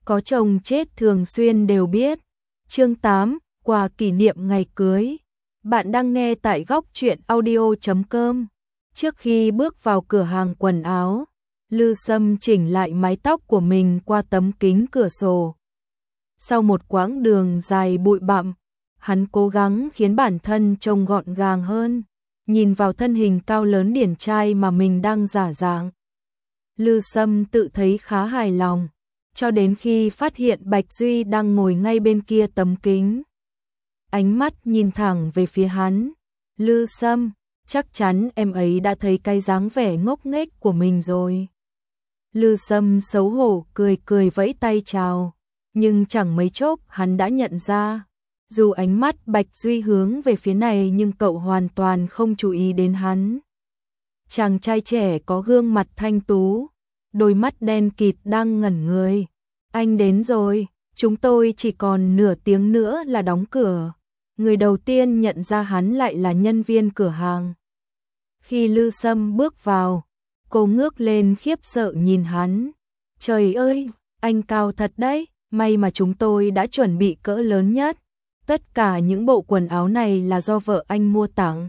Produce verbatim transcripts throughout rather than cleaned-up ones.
có chồng chết thường xuyên đều biết. Chương tám, quà kỷ niệm ngày cưới. Bạn đang nghe tại góc truyện audio chấm com. Trước khi bước vào cửa hàng quần áo, Lư Sâm chỉnh lại mái tóc của mình qua tấm kính cửa sổ. Sau một quãng đường dài bụi bặm, hắn cố gắng khiến bản thân trông gọn gàng hơn, nhìn vào thân hình cao lớn điển trai mà mình đang giả dạng. Lư Sâm tự thấy khá hài lòng, cho đến khi phát hiện Bạch Duy đang ngồi ngay bên kia tấm kính. Ánh mắt nhìn thẳng về phía hắn. Lư Sâm, chắc chắn em ấy đã thấy cái dáng vẻ ngốc nghếch của mình rồi. Lư Sâm xấu hổ cười cười vẫy tay chào, nhưng chẳng mấy chốc hắn đã nhận ra, dù ánh mắt Bạch Duy hướng về phía này nhưng cậu hoàn toàn không chú ý đến hắn. Chàng trai trẻ có gương mặt thanh tú, đôi mắt đen kịt đang ngẩn người. Anh đến rồi, chúng tôi chỉ còn nửa tiếng nữa là đóng cửa. Người đầu tiên nhận ra hắn lại là nhân viên cửa hàng. Khi Lư Sâm bước vào, cô ngước lên khiếp sợ nhìn hắn. Trời ơi, anh cao thật đấy, may mà chúng tôi đã chuẩn bị cỡ lớn nhất. Tất cả những bộ quần áo này là do vợ anh mua tặng.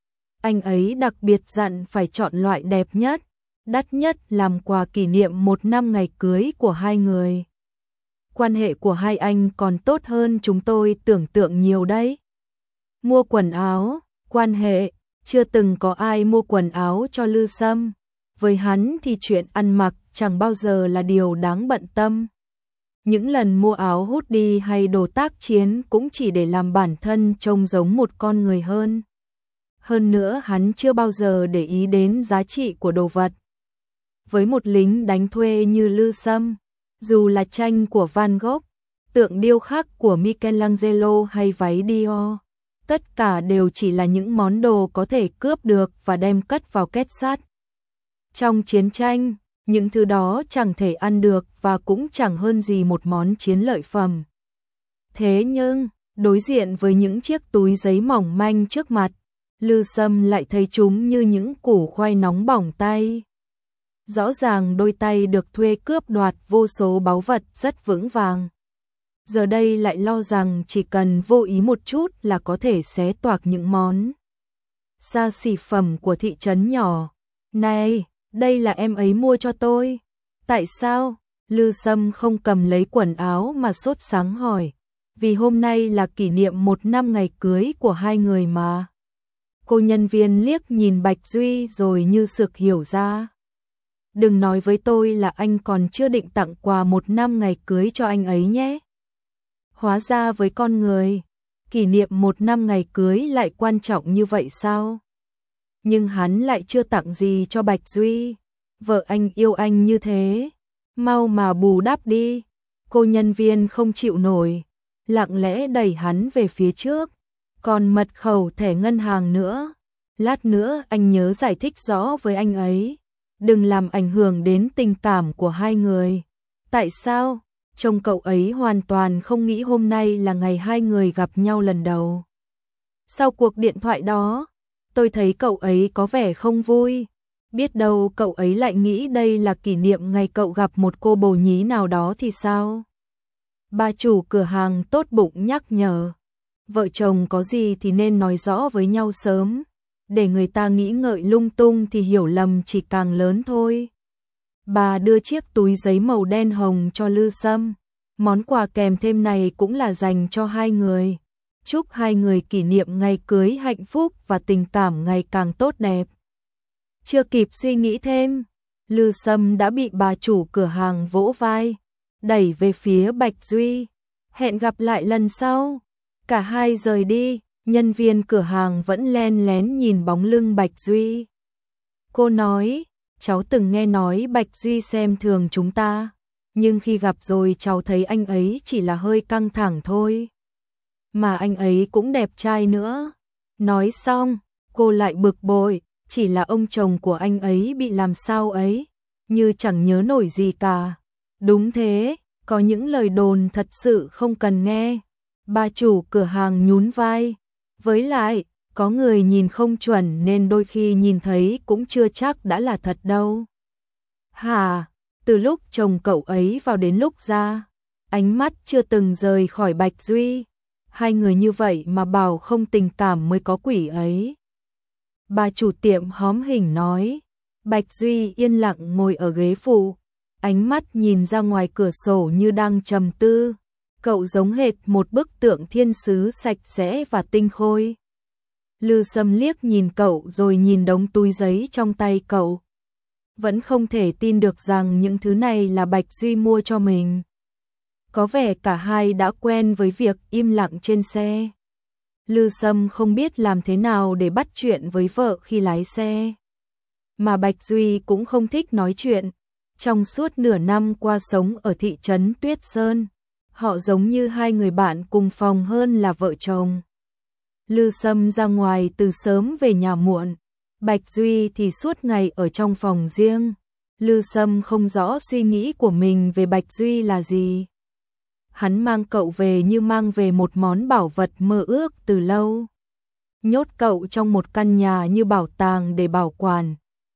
Anh ấy đặc biệt dặn phải chọn loại đẹp nhất, đắt nhất làm quà kỷ niệm một năm ngày cưới của hai người. Quan hệ của hai anh còn tốt hơn chúng tôi tưởng tượng nhiều đấy. Mua quần áo, quan hệ, chưa từng có ai mua quần áo cho Lư Sâm. Với hắn thì chuyện ăn mặc chẳng bao giờ là điều đáng bận tâm. Những lần mua áo hoodie hay đồ tác chiến cũng chỉ để làm bản thân trông giống một con người hơn. Hơn nữa hắn chưa bao giờ để ý đến giá trị của đồ vật. Với một lính đánh thuê như Lư Sâm, dù là tranh của Van Gogh, tượng điêu khắc của Michelangelo hay váy Dior, tất cả đều chỉ là những món đồ có thể cướp được và đem cất vào két sắt. Trong chiến tranh, những thứ đó chẳng thể ăn được và cũng chẳng hơn gì một món chiến lợi phẩm. Thế nhưng, đối diện với những chiếc túi giấy mỏng manh trước mặt, Lư Sâm lại thấy chúng như những củ khoai nóng bỏng tay. Rõ ràng đôi tay được thuê cướp đoạt vô số báu vật rất vững vàng. Giờ đây lại lo rằng chỉ cần vô ý một chút là có thể xé toạc những món xa xỉ phẩm của thị trấn nhỏ. Này, đây là em ấy mua cho tôi. Tại sao? Lư Sâm không cầm lấy quần áo mà sốt sắng hỏi. Vì hôm nay là kỷ niệm một năm ngày cưới của hai người mà. Cô nhân viên liếc nhìn Bạch Duy rồi như sực hiểu ra. Đừng nói với tôi là anh còn chưa định tặng quà một năm ngày cưới cho anh ấy nhé. Hóa ra với con người, kỷ niệm một năm ngày cưới lại quan trọng như vậy sao? Nhưng hắn lại chưa tặng gì cho Bạch Duy. Vợ anh yêu anh như thế, mau mà bù đắp đi. Cô nhân viên không chịu nổi, lặng lẽ đẩy hắn về phía trước. Còn mật khẩu thẻ ngân hàng nữa. Lát nữa anh nhớ giải thích rõ với anh ấy. Đừng làm ảnh hưởng đến tình cảm của hai người. Tại sao? Trông cậu ấy hoàn toàn không nghĩ hôm nay là ngày hai người gặp nhau lần đầu. Sau cuộc điện thoại đó, tôi thấy cậu ấy có vẻ không vui. Biết đâu cậu ấy lại nghĩ đây là kỷ niệm ngày cậu gặp một cô bồ nhí nào đó thì sao? Bà chủ cửa hàng tốt bụng nhắc nhở. Vợ chồng có gì thì nên nói rõ với nhau sớm. Để người ta nghĩ ngợi lung tung thì hiểu lầm chỉ càng lớn thôi. Bà đưa chiếc túi giấy màu đen hồng cho Lư Sâm. Món quà kèm thêm này cũng là dành cho hai người. Chúc hai người kỷ niệm ngày cưới hạnh phúc và tình cảm ngày càng tốt đẹp. Chưa kịp suy nghĩ thêm, Lư Sâm đã bị bà chủ cửa hàng vỗ vai, đẩy về phía Bạch Duy. Hẹn gặp lại lần sau. Cả hai rời đi, nhân viên cửa hàng vẫn len lén nhìn bóng lưng Bạch Duy. Cô nói, cháu từng nghe nói Bạch Duy xem thường chúng ta, nhưng khi gặp rồi cháu thấy anh ấy chỉ là hơi căng thẳng thôi. Mà anh ấy cũng đẹp trai nữa. Nói xong, cô lại bực bội, chỉ là ông chồng của anh ấy bị làm sao ấy, như chẳng nhớ nổi gì cả. Đúng thế, có những lời đồn thật sự không cần nghe. Bà chủ cửa hàng nhún vai. Với lại, có người nhìn không chuẩn nên đôi khi nhìn thấy cũng chưa chắc đã là thật đâu. Hả? Từ lúc chồng cậu ấy vào đến lúc ra, ánh mắt chưa từng rời khỏi Bạch Duy. Hai người như vậy mà bảo không tình cảm mới có quỷ ấy. Bà chủ tiệm hóm hỉnh nói. Bạch Duy yên lặng ngồi ở ghế phụ, ánh mắt nhìn ra ngoài cửa sổ như đang trầm tư. Cậu giống hệt một bức tượng thiên sứ sạch sẽ và tinh khôi. Lư Sâm liếc nhìn cậu rồi nhìn đống túi giấy trong tay cậu. Vẫn không thể tin được rằng những thứ này là Bạch Duy mua cho mình. Có vẻ cả hai đã quen với việc im lặng trên xe. Lư Sâm không biết làm thế nào để bắt chuyện với vợ khi lái xe. Mà Bạch Duy cũng không thích nói chuyện. Trong suốt nửa năm qua sống ở thị trấn Tuyết Sơn, họ giống như hai người bạn cùng phòng hơn là vợ chồng. Lư Sâm ra ngoài từ sớm về nhà muộn, Bạch Duy thì suốt ngày ở trong phòng riêng. Lư Sâm không rõ suy nghĩ của mình về Bạch Duy là gì. Hắn mang cậu về như mang về một món bảo vật mơ ước từ lâu. Nhốt cậu trong một căn nhà như bảo tàng để bảo quản.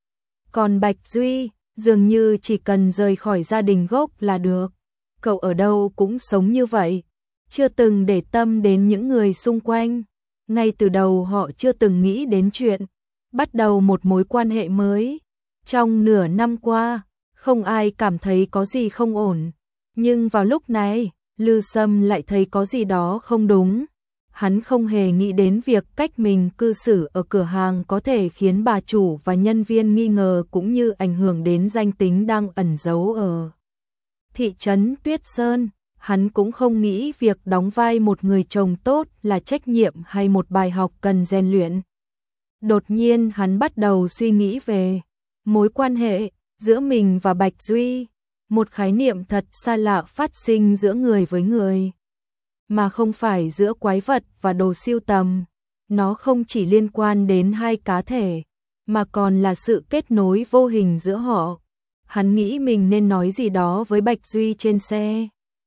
Còn Bạch Duy, dường như chỉ cần rời khỏi gia đình gốc là được. Cậu ở đâu cũng sống như vậy, chưa từng để tâm đến những người xung quanh. Ngay từ đầu họ chưa từng nghĩ đến chuyện bắt đầu một mối quan hệ mới. Trong nửa năm qua, không ai cảm thấy có gì không ổn. Nhưng vào lúc này, Lư Sâm lại thấy có gì đó không đúng. Hắn không hề nghĩ đến việc cách mình cư xử ở cửa hàng có thể khiến bà chủ và nhân viên nghi ngờ cũng như ảnh hưởng đến danh tính đang ẩn giấu ở thị trấn Tuyết Sơn. Hắn cũng không nghĩ việc đóng vai một người chồng tốt là trách nhiệm hay một bài học cần rèn luyện. Đột nhiên hắn bắt đầu suy nghĩ về mối quan hệ giữa mình và Bạch Duy, một khái niệm thật xa lạ phát sinh giữa người với người, mà không phải giữa quái vật và đồ sưu tầm. Nó không chỉ liên quan đến hai cá thể, mà còn là sự kết nối vô hình giữa họ. Hắn nghĩ mình nên nói gì đó với Bạch Duy trên xe.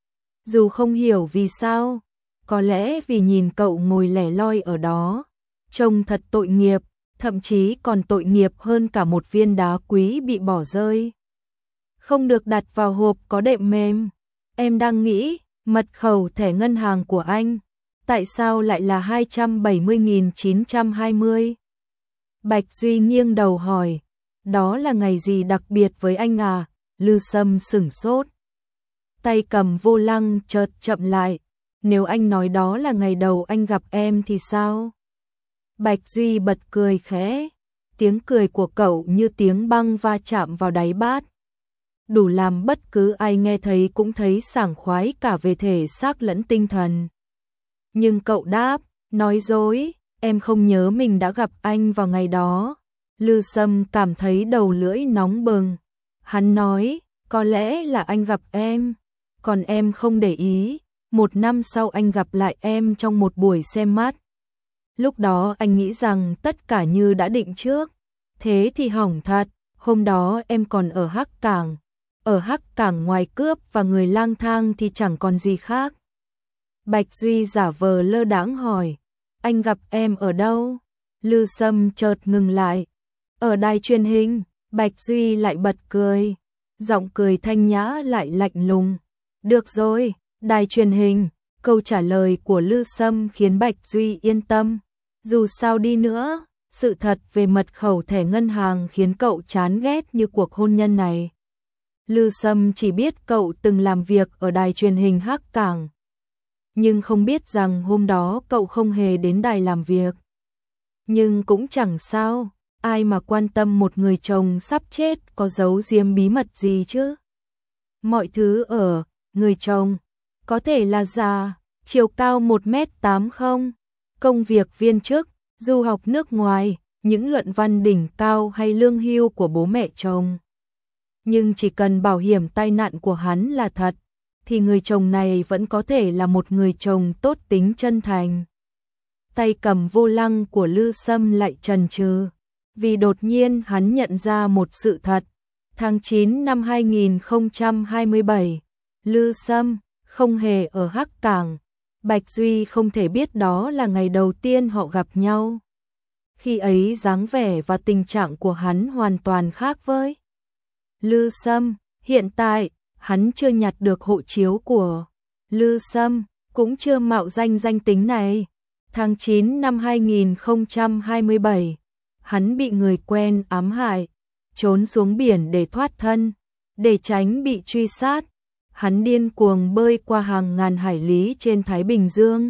Dù không hiểu vì sao, có lẽ vì nhìn cậu ngồi lẻ loi ở đó, trông thật tội nghiệp, thậm chí còn tội nghiệp hơn cả một viên đá quý bị bỏ rơi. Không được đặt vào hộp có đệm mềm. Em đang nghĩ, mật khẩu thẻ ngân hàng của anh, tại sao lại là hai trăm bảy mươi nghìn chín trăm hai mươi? Bạch Duy nghiêng đầu hỏi, đó là ngày gì đặc biệt với anh à? Lư Sâm sửng sốt. Tay cầm vô lăng chợt chậm lại, nếu anh nói đó là ngày đầu anh gặp em thì sao? Bạch Duy bật cười khẽ, tiếng cười của cậu như tiếng băng va chạm vào đáy bát. Đủ làm bất cứ ai nghe thấy cũng thấy sảng khoái cả về thể xác lẫn tinh thần. Nhưng cậu đáp, nói dối, em không nhớ mình đã gặp anh vào ngày đó. Lư Sâm cảm thấy đầu lưỡi nóng bừng. Hắn nói, có lẽ là anh gặp em, còn em không để ý. Một năm sau anh gặp lại em trong một buổi xem mắt. Lúc đó anh nghĩ rằng tất cả như đã định trước. Thế thì hỏng thật, hôm đó em còn ở Hắc Cảng. Ở Hắc Cảng ngoài cướp và người lang thang thì chẳng còn gì khác. Bạch Duy giả vờ lơ đãng hỏi, anh gặp em ở đâu? Lư Sâm chợt ngừng lại. Ở đài truyền hình. Bạch Duy lại bật cười, giọng cười thanh nhã lại lạnh lùng. Được rồi, đài truyền hình. Câu trả lời của Lư Sâm khiến Bạch Duy yên tâm. Dù sao đi nữa, sự thật về mật khẩu thẻ ngân hàng khiến cậu chán ghét như cuộc hôn nhân này. Lư Sâm chỉ biết cậu từng làm việc ở đài truyền hình Hắc Cảng, nhưng không biết rằng hôm đó cậu không hề đến đài làm việc. Nhưng cũng chẳng sao, ai mà quan tâm một người chồng sắp chết có giấu giếm bí mật gì chứ. Mọi thứ ở người chồng có thể là già, chiều cao một mét tám không, công việc viên chức, du học nước ngoài, những luận văn đỉnh cao hay lương hưu của bố mẹ chồng. Nhưng chỉ cần bảo hiểm tai nạn của hắn là thật, thì người chồng này vẫn có thể là một người chồng tốt tính chân thành. Tay cầm vô lăng của Lư Sâm lại chần chừ, vì đột nhiên hắn nhận ra một sự thật. Tháng chín năm hai nghìn không trăm hai mươi bảy, Lư Sâm không hề ở Hắc Cảng. Bạch Duy không thể biết đó là ngày đầu tiên họ gặp nhau. Khi ấy dáng vẻ và tình trạng của hắn hoàn toàn khác với Lư Sâm. Hiện tại, hắn chưa nhặt được hộ chiếu của Lư Sâm cũng chưa mạo danh danh tính này. Tháng chín năm hai nghìn không trăm hai mươi bảy, hắn bị người quen ám hại, trốn xuống biển để thoát thân, để tránh bị truy sát. Hắn điên cuồng bơi qua hàng ngàn hải lý trên Thái Bình Dương,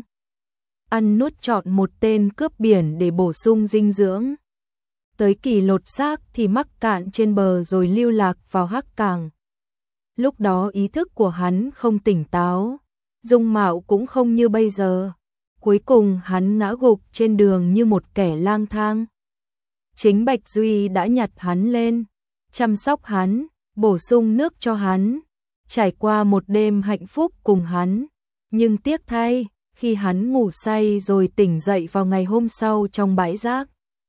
ăn nuốt trọn một tên cướp biển để bổ sung dinh dưỡng. Tới kỳ lột xác thì mắc cạn trên bờ rồi lưu lạc vào Hắc Cảng. Lúc đó ý thức của hắn không tỉnh táo, dung mạo cũng không như bây giờ. Cuối cùng hắn ngã gục trên đường như một kẻ lang thang. Chính Bạch Duy đã nhặt hắn lên, chăm sóc hắn, bổ sung nước cho hắn, trải qua một đêm hạnh phúc cùng hắn. Nhưng tiếc thay, khi hắn ngủ say rồi tỉnh dậy vào ngày hôm sau trong bãi rác,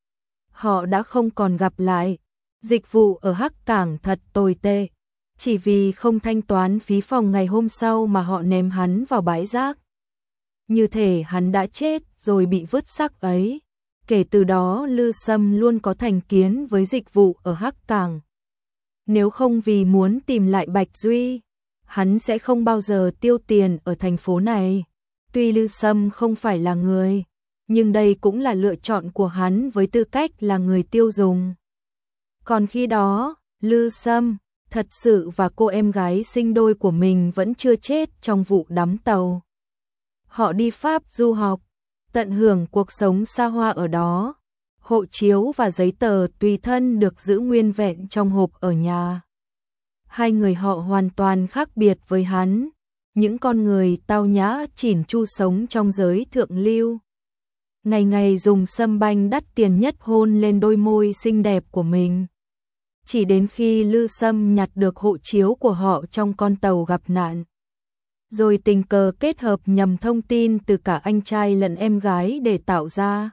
họ đã không còn gặp lại. Dịch vụ ở Hắc Cảng thật tồi tệ, chỉ vì không thanh toán phí phòng ngày hôm sau mà họ ném hắn vào bãi rác. Như thể hắn đã chết rồi bị vứt xác ấy. Kể từ đó Lư Sâm luôn có thành kiến với dịch vụ ở Hắc Cảng. Nếu không vì muốn tìm lại Bạch Duy, hắn sẽ không bao giờ tiêu tiền ở thành phố này. Tuy Lư Sâm không phải là người, nhưng đây cũng là lựa chọn của hắn với tư cách là người tiêu dùng. Còn khi đó, Lư Sâm thật sự và cô em gái sinh đôi của mình vẫn chưa chết trong vụ đắm tàu. Họ đi Pháp du học, tận hưởng cuộc sống xa hoa ở đó. Hộ chiếu và giấy tờ tùy thân được giữ nguyên vẹn trong hộp ở nhà. Hai người họ hoàn toàn khác biệt với hắn, những con người tao nhã chỉn chu sống trong giới thượng lưu. Ngày ngày dùng sâm banh đắt tiền nhất hôn lên đôi môi xinh đẹp của mình. Chỉ đến khi Lư Sâm nhặt được hộ chiếu của họ trong con tàu gặp nạn, rồi tình cờ kết hợp nhầm thông tin từ cả anh trai lẫn em gái để tạo ra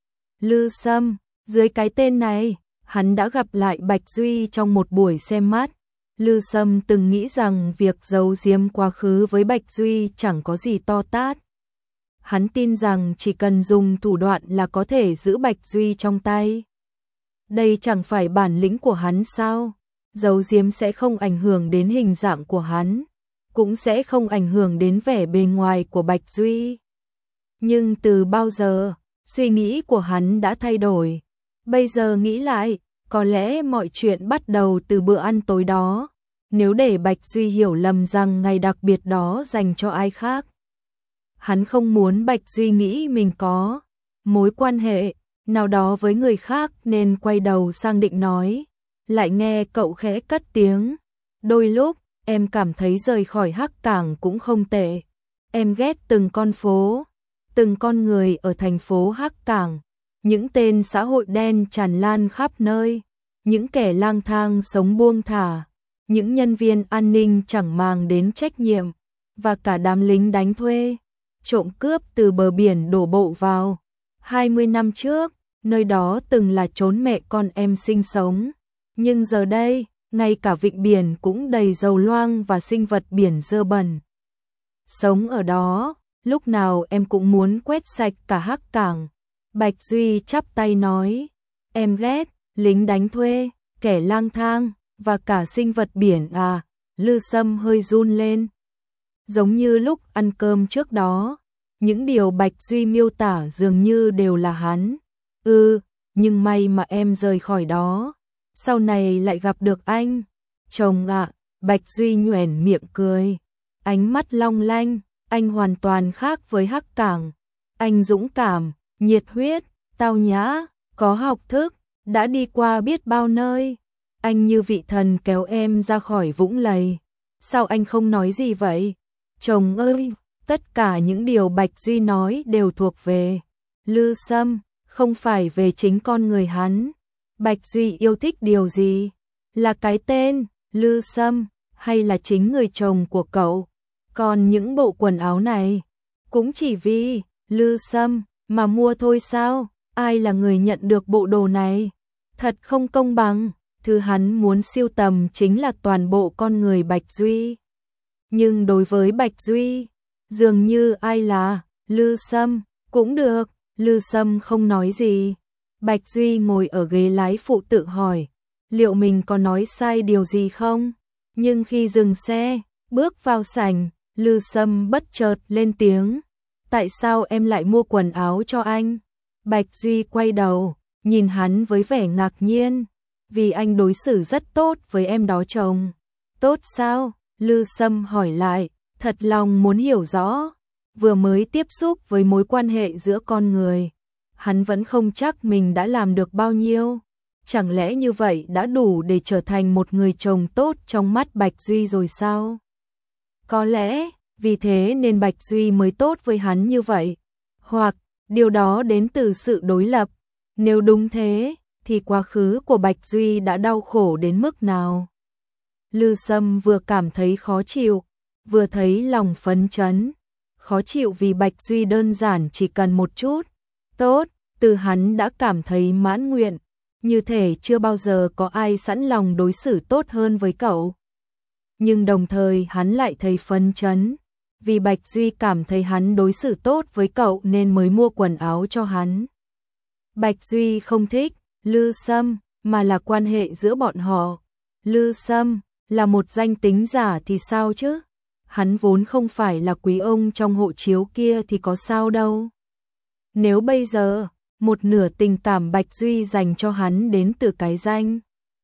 Lư Sâm. Dưới cái tên này, hắn đã gặp lại Bạch Duy trong một buổi xem mắt. Lư Sâm từng nghĩ rằng việc giấu giếm quá khứ với Bạch Duy chẳng có gì to tát. Hắn tin rằng chỉ cần dùng thủ đoạn là có thể giữ Bạch Duy trong tay. Đây chẳng phải bản lĩnh của hắn sao? Giấu giếm sẽ không ảnh hưởng đến hình dạng của hắn, cũng sẽ không ảnh hưởng đến vẻ bề ngoài của Bạch Duy. Nhưng từ bao giờ, suy nghĩ của hắn đã thay đổi. Bây giờ nghĩ lại, có lẽ mọi chuyện bắt đầu từ bữa ăn tối đó. Nếu để Bạch Duy hiểu lầm rằng ngày đặc biệt đó dành cho ai khác, hắn không muốn Bạch Duy nghĩ mình có mối quan hệ nào đó với người khác nên quay đầu sang định nói. Lại nghe cậu khẽ cất tiếng. Đôi lúc, em cảm thấy rời khỏi Hắc Cảng cũng không tệ. Em ghét từng con phố, từng con người ở thành phố Hắc Cảng. Những tên xã hội đen tràn lan khắp nơi, những kẻ lang thang sống buông thả, những nhân viên an ninh chẳng màng đến trách nhiệm, và cả đám lính đánh thuê, trộm cướp từ bờ biển đổ bộ vào. hai mươi năm trước, nơi đó từng là chốn mẹ con em sinh sống, nhưng giờ đây, ngay cả vịnh biển cũng đầy dầu loang và sinh vật biển dơ bẩn. Sống ở đó, lúc nào em cũng muốn quét sạch cả Hắc Cảng. Bạch Duy chắp tay nói, em ghét lính đánh thuê, kẻ lang thang và cả sinh vật biển à? Lư Sâm hơi run lên. Giống như lúc ăn cơm trước đó, những điều Bạch Duy miêu tả dường như đều là hắn. Ừ, nhưng may mà em rời khỏi đó, sau này lại gặp được anh. Chồng ạ, Bạch Duy nhoẻn miệng cười, ánh mắt long lanh. Anh hoàn toàn khác với Hắc Cảng. Anh dũng cảm, nhiệt huyết, tao nhã, có học thức, đã đi qua biết bao nơi. Anh như vị thần kéo em ra khỏi vũng lầy. Sao anh không nói gì vậy? Chồng ơi, tất cả những điều Bạch Duy nói đều thuộc về Lư Sâm, không phải về chính con người hắn. Bạch Duy yêu thích điều gì? Là cái tên Lư Sâm hay là chính người chồng của cậu? Còn những bộ quần áo này cũng chỉ vì Lư Sâm mà mua thôi sao? Ai là người nhận được bộ đồ này? Thật không công bằng. Thứ hắn muốn sưu tầm chính là toàn bộ con người Bạch Duy. Nhưng đối với Bạch Duy, dường như ai là Lư Sâm cũng được. Lư Sâm không nói gì. Bạch Duy ngồi ở ghế lái phụ tự hỏi, liệu mình có nói sai điều gì không? Nhưng khi dừng xe, bước vào sảnh, Lư Sâm bất chợt lên tiếng. Tại sao em lại mua quần áo cho anh? Bạch Duy quay đầu, nhìn hắn với vẻ ngạc nhiên. Vì anh đối xử rất tốt với em đó chồng. Tốt sao? Lư Sâm hỏi lại, thật lòng muốn hiểu rõ. Vừa mới tiếp xúc với mối quan hệ giữa con người, hắn vẫn không chắc mình đã làm được bao nhiêu. Chẳng lẽ như vậy đã đủ để trở thành một người chồng tốt trong mắt Bạch Duy rồi sao? Có lẽ, vì thế nên Bạch Duy mới tốt với hắn như vậy. Hoặc, điều đó đến từ sự đối lập. Nếu đúng thế, thì quá khứ của Bạch Duy đã đau khổ đến mức nào? Lư Sâm vừa cảm thấy khó chịu, vừa thấy lòng phấn chấn. Khó chịu vì Bạch Duy đơn giản chỉ cần một chút. Tốt, từ hắn đã cảm thấy mãn nguyện. Như thể chưa bao giờ có ai sẵn lòng đối xử tốt hơn với cậu. Nhưng đồng thời hắn lại thấy phấn chấn. Vì Bạch Duy cảm thấy hắn đối xử tốt với cậu nên mới mua quần áo cho hắn. Bạch Duy không thích Lư Sâm, mà là quan hệ giữa bọn họ. Lư Sâm là một danh tính giả thì sao chứ? Hắn vốn không phải là quý ông trong hộ chiếu kia thì có sao đâu. Nếu bây giờ, một nửa tình cảm Bạch Duy dành cho hắn đến từ cái danh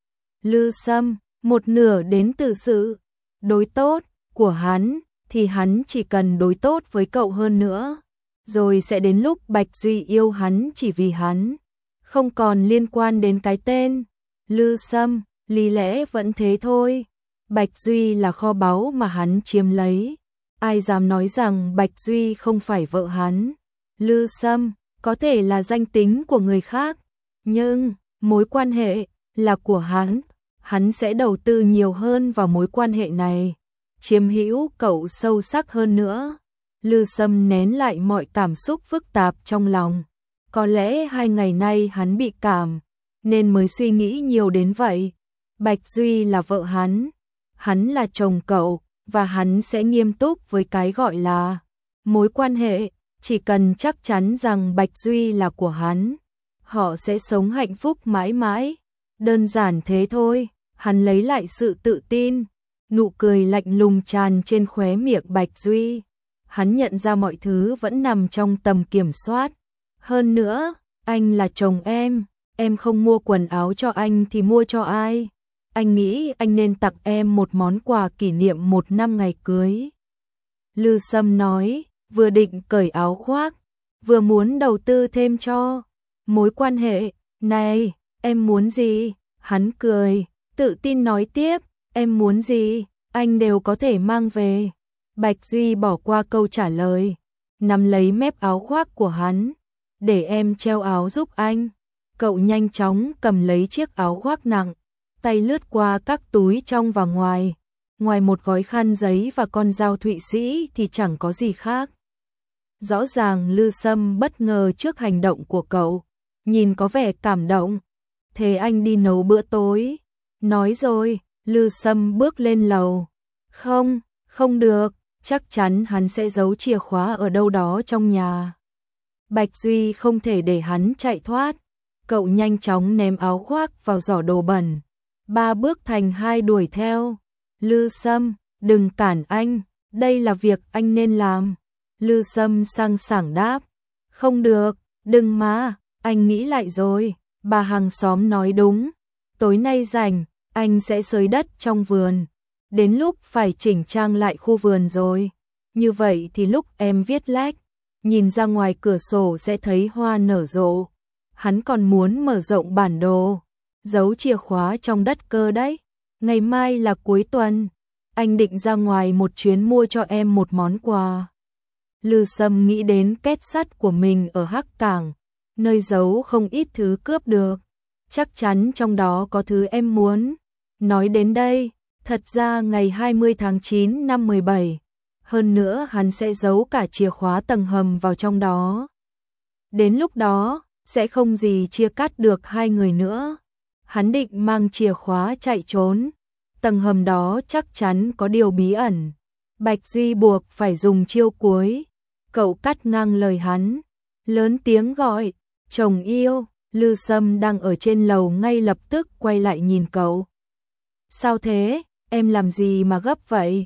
Lư Sâm, một nửa đến từ sự đối tốt của hắn, thì hắn chỉ cần đối tốt với cậu hơn nữa. Rồi sẽ đến lúc Bạch Duy yêu hắn chỉ vì hắn không còn liên quan đến cái tên Lư Sâm, lý lẽ vẫn thế thôi. Bạch Duy là kho báu mà hắn chiếm lấy. Ai dám nói rằng Bạch Duy không phải vợ hắn? Lư Sâm có thể là danh tính của người khác, nhưng mối quan hệ là của hắn. Hắn sẽ đầu tư nhiều hơn vào mối quan hệ này, chiếm hữu cậu sâu sắc hơn nữa. Lư Sâm nén lại mọi cảm xúc phức tạp trong lòng. Có lẽ hai ngày nay hắn bị cảm, nên mới suy nghĩ nhiều đến vậy. Bạch Duy là vợ hắn, hắn là chồng cậu, và hắn sẽ nghiêm túc với cái gọi là mối quan hệ. Chỉ cần chắc chắn rằng Bạch Duy là của hắn, họ sẽ sống hạnh phúc mãi mãi. Đơn giản thế thôi. Hắn lấy lại sự tự tin, nụ cười lạnh lùng tràn trên khóe miệng Bạch Duy. Hắn nhận ra mọi thứ vẫn nằm trong tầm kiểm soát. Hơn nữa, anh là chồng em, em không mua quần áo cho anh thì mua cho ai? Anh nghĩ anh nên tặng em một món quà kỷ niệm một năm ngày cưới. Lư Sâm nói, vừa định cởi áo khoác, vừa muốn đầu tư thêm cho mối quan hệ. Này, em muốn gì? Hắn cười, tự tin nói tiếp, em muốn gì, anh đều có thể mang về. Bạch Duy bỏ qua câu trả lời, nắm lấy mép áo khoác của hắn, để em treo áo giúp anh. Cậu nhanh chóng cầm lấy chiếc áo khoác nặng, tay lướt qua các túi trong và ngoài. Ngoài một gói khăn giấy và con dao Thụy Sĩ thì chẳng có gì khác. Rõ ràng Lư Sâm bất ngờ trước hành động của cậu, nhìn có vẻ cảm động. Thế anh đi nấu bữa tối. Nói rồi, Lư Sâm bước lên lầu. Không, không được, chắc chắn hắn sẽ giấu chìa khóa ở đâu đó trong nhà. Bạch Duy không thể để hắn chạy thoát. Cậu nhanh chóng ném áo khoác vào giỏ đồ bẩn. Ba bước thành hai đuổi theo. Lư Sâm, đừng cản anh, đây là việc anh nên làm. Lư Sâm sang sảng đáp. Không được, đừng mà, anh nghĩ lại rồi, bà hàng xóm nói đúng. Tối nay rảnh, anh sẽ xới đất trong vườn. Đến lúc phải chỉnh trang lại khu vườn rồi. Như vậy thì lúc em viết lách, nhìn ra ngoài cửa sổ sẽ thấy hoa nở rộ. Hắn còn muốn mở rộng bản đồ, giấu chìa khóa trong đất cơ đấy. Ngày mai là cuối tuần, anh định ra ngoài một chuyến mua cho em một món quà. Lư Sâm nghĩ đến két sắt của mình ở Hắc Cảng, nơi giấu không ít thứ cướp được. Chắc chắn trong đó có thứ em muốn. Nói đến đây, thật ra ngày hai mươi tháng chín năm mười bảy, hơn nữa hắn sẽ giấu cả chìa khóa tầng hầm vào trong đó. Đến lúc đó, sẽ không gì chia cắt được hai người nữa. Hắn định mang chìa khóa chạy trốn. Tầng hầm đó chắc chắn có điều bí ẩn. Bạch Duy buộc phải dùng chiêu cuối. Cậu cắt ngang lời hắn, lớn tiếng gọi, chồng yêu. Lư Sâm đang ở trên lầu ngay lập tức quay lại nhìn cậu. Sao thế, em làm gì mà gấp vậy?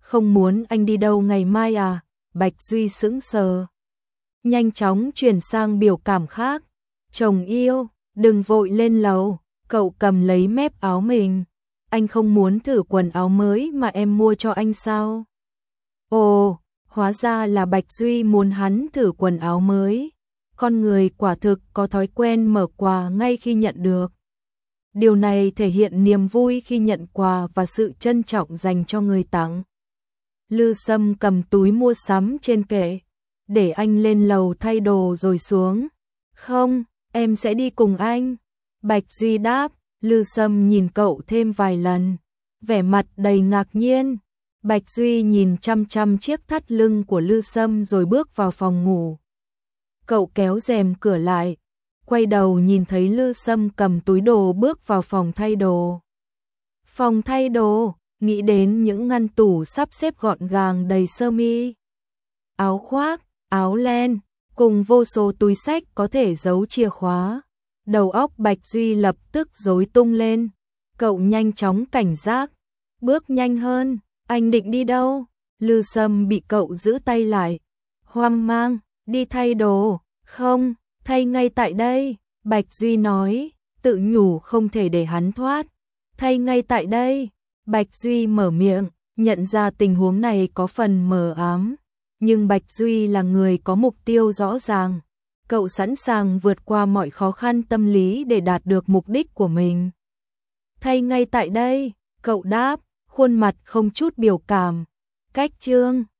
Không muốn anh đi đâu ngày mai à? Bạch Duy sững sờ. Nhanh chóng chuyển sang biểu cảm khác. Chồng yêu, đừng vội lên lầu. Cậu cầm lấy mép áo mình. Anh không muốn thử quần áo mới mà em mua cho anh sao? Ồ, hóa ra là Bạch Duy muốn hắn thử quần áo mới. Con người quả thực có thói quen mở quà ngay khi nhận được. Điều này thể hiện niềm vui khi nhận quà và sự trân trọng dành cho người tặng. Lư Sâm cầm túi mua sắm trên kệ, để anh lên lầu thay đồ rồi xuống. Không, em sẽ đi cùng anh. Bạch Duy đáp. Lư Sâm nhìn cậu thêm vài lần, vẻ mặt đầy ngạc nhiên. Bạch Duy nhìn chăm chăm chiếc thắt lưng của Lư Sâm rồi bước vào phòng ngủ. Cậu kéo rèm cửa lại, quay đầu nhìn thấy Lư Sâm cầm túi đồ bước vào phòng thay đồ. Phòng thay đồ, nghĩ đến những ngăn tủ sắp xếp gọn gàng đầy sơ mi, áo khoác, áo len, cùng vô số túi xách có thể giấu chìa khóa. Đầu óc Bạch Duy lập tức rối tung lên. Cậu nhanh chóng cảnh giác, bước nhanh hơn. Anh định đi đâu? Lư Sâm bị cậu giữ tay lại. Hoang mang, đi thay đồ. Không, thay ngay tại đây. Bạch Duy nói, tự nhủ không thể để hắn thoát. Thay ngay tại đây. Bạch Duy mở miệng, nhận ra tình huống này có phần mờ ám. Nhưng Bạch Duy là người có mục tiêu rõ ràng. Cậu sẵn sàng vượt qua mọi khó khăn tâm lý để đạt được mục đích của mình. Thay ngay tại đây, cậu đáp, khuôn mặt không chút biểu cảm. Cách chương